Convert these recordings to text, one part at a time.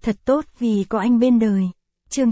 Thật tốt vì có anh bên đời. Chương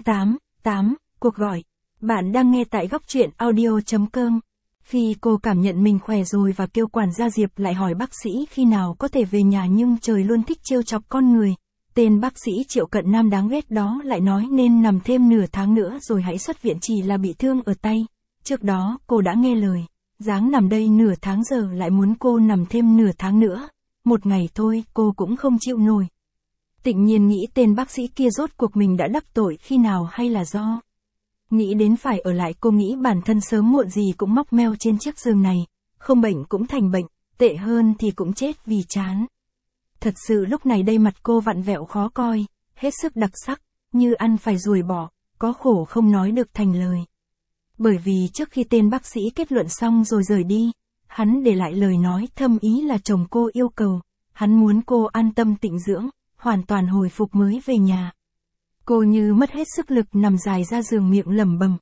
8, cuộc gọi. Bạn đang nghe tại góc truyện audio.com. Khi cô cảm nhận mình khỏe rồi và kêu quản gia Diệp lại hỏi bác sĩ khi nào có thể về nhà, nhưng trời luôn thích trêu chọc con người. Tên bác sĩ Triệu Cận Nam đáng ghét đó lại nói nên nằm thêm nửa tháng nữa rồi hãy xuất viện, chỉ là bị thương ở tay. Trước đó cô đã nghe lời, dáng nằm đây nửa tháng giờ lại muốn cô nằm thêm nửa tháng nữa. Một ngày thôi cô cũng không chịu nổi. Tịnh Nhiên nghĩ tên bác sĩ kia rốt cuộc mình đã đắc tội khi nào, hay là do nghĩ đến phải ở lại, cô nghĩ bản thân sớm muộn gì cũng móc meo trên chiếc giường này, không bệnh cũng thành bệnh, tệ hơn thì cũng chết vì chán. Thật sự lúc này đây mặt cô vặn vẹo khó coi, hết sức đặc sắc, như ăn phải ruồi bỏ, có khổ không nói được thành lời. Bởi vì trước khi tên bác sĩ kết luận xong rồi rời đi, hắn để lại lời nói thâm ý là chồng cô yêu cầu, hắn muốn cô an tâm tịnh dưỡng, hoàn toàn hồi phục mới về nhà. Cô như mất hết sức lực nằm dài ra giường, miệng lẩm bẩm.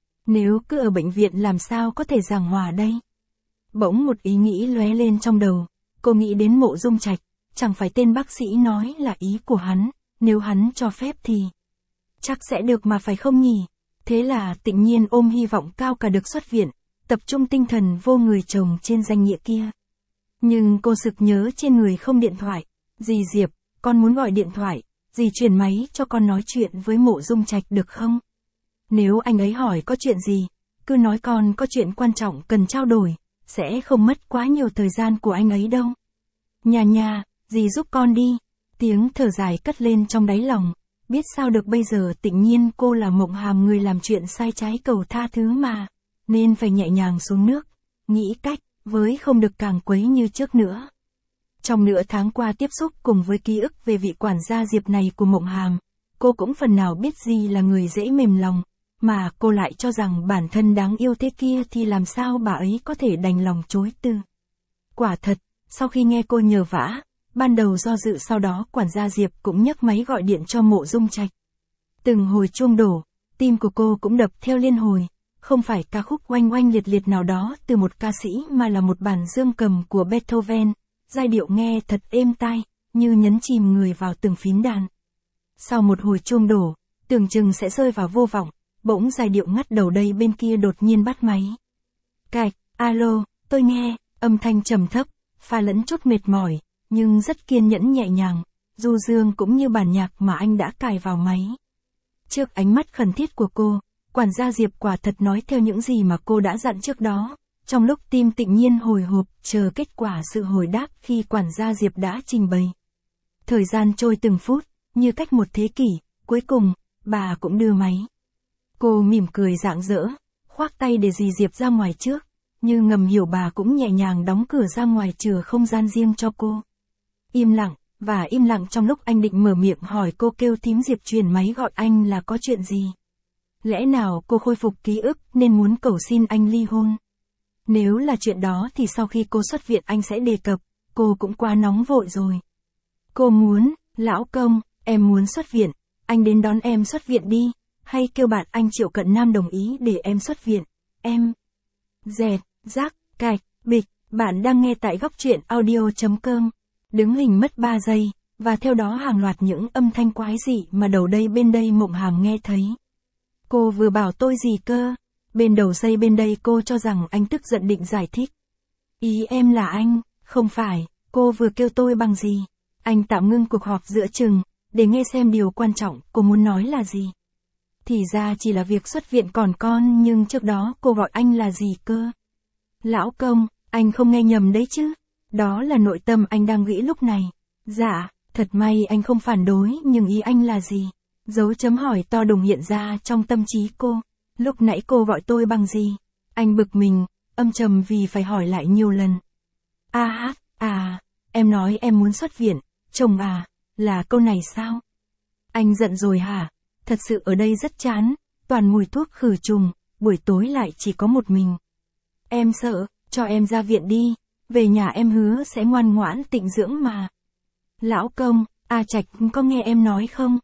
Nếu cứ ở bệnh viện làm sao có thể giảng hòa đây? Bỗng một ý nghĩ lóe lên trong đầu, cô nghĩ đến Mộ Dung Trạch, chẳng phải tên bác sĩ nói là ý của hắn, nếu hắn cho phép thì chắc sẽ được mà phải không nhỉ? Thế là Tịnh Nhiên ôm hy vọng cao cả được xuất viện, tập trung tinh thần vô người chồng trên danh nghĩa kia. Nhưng cô sực nhớ trên người không điện thoại. Dì Diệp, con muốn gọi điện thoại, dì chuyển máy cho con nói chuyện với Mộ Dung Trạch được không? Nếu anh ấy hỏi có chuyện gì, cứ nói con có chuyện quan trọng cần trao đổi, sẽ không mất quá nhiều thời gian của anh ấy đâu. Nhà, dì giúp con đi. Tiếng thở dài cất lên trong đáy lòng. Biết sao được bây giờ, Tịnh Nhiên cô là Mộng Hàm, người làm chuyện sai trái cầu tha thứ mà, nên phải nhẹ nhàng xuống nước, nghĩ cách, với không được càng quấy như trước nữa. Trong nửa tháng qua tiếp xúc cùng với ký ức về vị quản gia Diệp này của Mộng Hàm, cô cũng phần nào biết gì là người dễ mềm lòng, mà cô lại cho rằng bản thân đáng yêu thế kia thì làm sao bà ấy có thể đành lòng chối từ. Quả thật, sau khi nghe cô nhờ vả, ban đầu do dự, sau đó quản gia Diệp cũng nhấc máy gọi điện cho Mộ Dung Trạch. Từng hồi chuông đổ, tim của cô cũng đập theo liên hồi, không phải ca khúc oanh oanh liệt liệt nào đó từ một ca sĩ mà là một bản dương cầm của Beethoven, giai điệu nghe thật êm tai, như nhấn chìm người vào từng phím đàn. Sau một hồi chuông đổ, tưởng chừng sẽ rơi vào vô vọng, bỗng giai điệu ngắt đầu đây bên kia đột nhiên bắt máy. Cạch, alo, tôi nghe, âm thanh trầm thấp, pha lẫn chút mệt mỏi, nhưng rất kiên nhẫn nhẹ nhàng, du dương cũng như bản nhạc mà anh đã cài vào máy. Trước ánh mắt khẩn thiết của cô, quản gia Diệp quả thật nói theo những gì mà cô đã dặn trước đó. Trong lúc tim Tịnh Nhiên hồi hộp chờ kết quả sự hồi đáp khi quản gia Diệp đã trình bày. Thời gian trôi từng phút, như cách một thế kỷ, cuối cùng, bà cũng đưa máy. Cô mỉm cười rạng rỡ, khoác tay để dì Diệp ra ngoài trước, như ngầm hiểu bà cũng nhẹ nhàng đóng cửa ra ngoài chừa không gian riêng cho cô. Im lặng trong lúc anh định mở miệng hỏi cô kêu thím Diệp truyền máy gọi anh là có chuyện gì. Lẽ nào cô khôi phục ký ức nên muốn cầu xin anh ly hôn? Nếu là chuyện đó thì sau khi cô xuất viện anh sẽ đề cập, cô cũng quá nóng vội rồi. Cô muốn, lão công, em muốn xuất viện, anh đến đón em xuất viện đi, hay kêu bạn anh Triệu Cận Nam đồng ý để em xuất viện, em. Dẹt, rác, cạch, bịch, bạn đang nghe tại góc truyện audio.com. Đứng hình mất 3 giây, và theo đó hàng loạt những âm thanh quái dị mà đầu đây bên đây Mộng Hàm nghe thấy. Cô vừa bảo tôi gì cơ? Bên đầu dây bên đây cô cho rằng anh tức giận định giải thích. Ý em là anh, không phải, cô vừa kêu tôi bằng gì? Anh tạm ngưng cuộc họp giữa chừng, để nghe xem điều quan trọng cô muốn nói là gì. Thì ra chỉ là việc xuất viện còn con, nhưng trước đó cô gọi anh là gì cơ? Lão công, anh không nghe nhầm đấy chứ? Đó là nội tâm anh đang nghĩ lúc này. Dạ, thật may anh không phản đối, nhưng ý anh là gì? Dấu chấm hỏi to đùng hiện ra trong tâm trí cô. Lúc nãy cô gọi tôi bằng gì? Anh bực mình, âm trầm vì phải hỏi lại nhiều lần. Em nói em muốn xuất viện, chồng à, là câu này sao? Anh giận rồi hả? Thật sự ở đây rất chán, toàn mùi thuốc khử trùng, buổi tối lại chỉ có một mình. Em sợ, cho em ra viện đi, về nhà em hứa sẽ ngoan ngoãn tịnh dưỡng mà. Lão công, Trạch có nghe em nói không?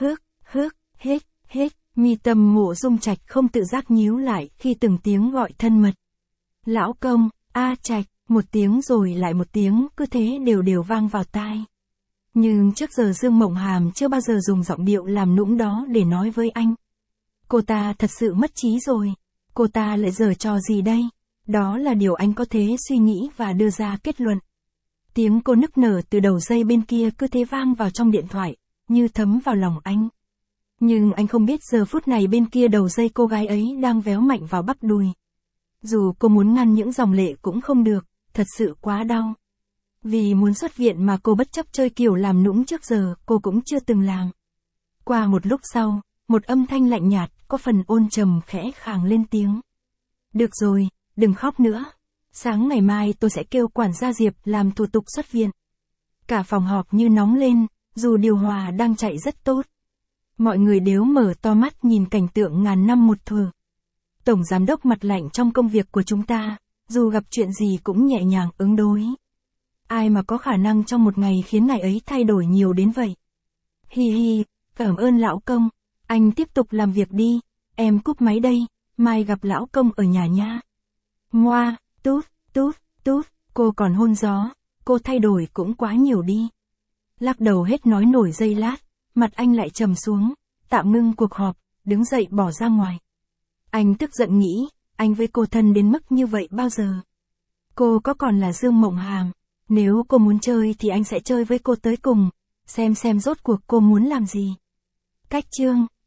Hết. Mi tâm Mộ Dung Trạch không tự giác nhíu lại khi từng tiếng gọi thân mật. Lão công, Trạch, một tiếng rồi lại một tiếng, cứ thế đều vang vào tai. Nhưng trước giờ Dương Mộng Hàm chưa bao giờ dùng giọng điệu làm nũng đó để nói với anh. Cô ta thật sự mất trí rồi. Cô ta lại giở trò gì đây? Đó là điều anh có thể suy nghĩ và đưa ra kết luận. Tiếng cô nức nở từ đầu dây bên kia cứ thế vang vào trong điện thoại, như thấm vào lòng anh. Nhưng anh không biết giờ phút này bên kia đầu dây cô gái ấy đang véo mạnh vào bắp đùi. Dù cô muốn ngăn những dòng lệ cũng không được, thật sự quá đau. Vì muốn xuất viện mà cô bất chấp chơi kiểu làm nũng trước giờ cô cũng chưa từng làm. Qua một lúc sau, một âm thanh lạnh nhạt, có phần ôn trầm khẽ khàng lên tiếng. Được rồi, đừng khóc nữa. Sáng ngày mai tôi sẽ kêu quản gia Diệp làm thủ tục xuất viện. Cả phòng họp như nóng lên, dù điều hòa đang chạy rất tốt. Mọi người đều mở to mắt nhìn cảnh tượng ngàn năm một thở. Tổng giám đốc mặt lạnh trong công việc của chúng ta, dù gặp chuyện gì cũng nhẹ nhàng ứng đối. Ai mà có khả năng trong một ngày khiến ngài ấy thay đổi nhiều đến vậy. Hi hi, cảm ơn lão công, anh tiếp tục làm việc đi, em cúp máy đây, mai gặp lão công ở nhà nha. Ngoa, tút, tút, tút, cô còn hôn gió, cô thay đổi cũng quá nhiều đi. Lắc đầu hết nói nổi giây lát, mặt anh lại trầm xuống, tạm ngưng cuộc họp, đứng dậy bỏ ra ngoài. Anh tức giận nghĩ, anh với cô thân đến mức như vậy bao giờ? Cô có còn là Dương Mộng Hàm, nếu cô muốn chơi thì anh sẽ chơi với cô tới cùng, xem rốt cuộc cô muốn làm gì. Cách chương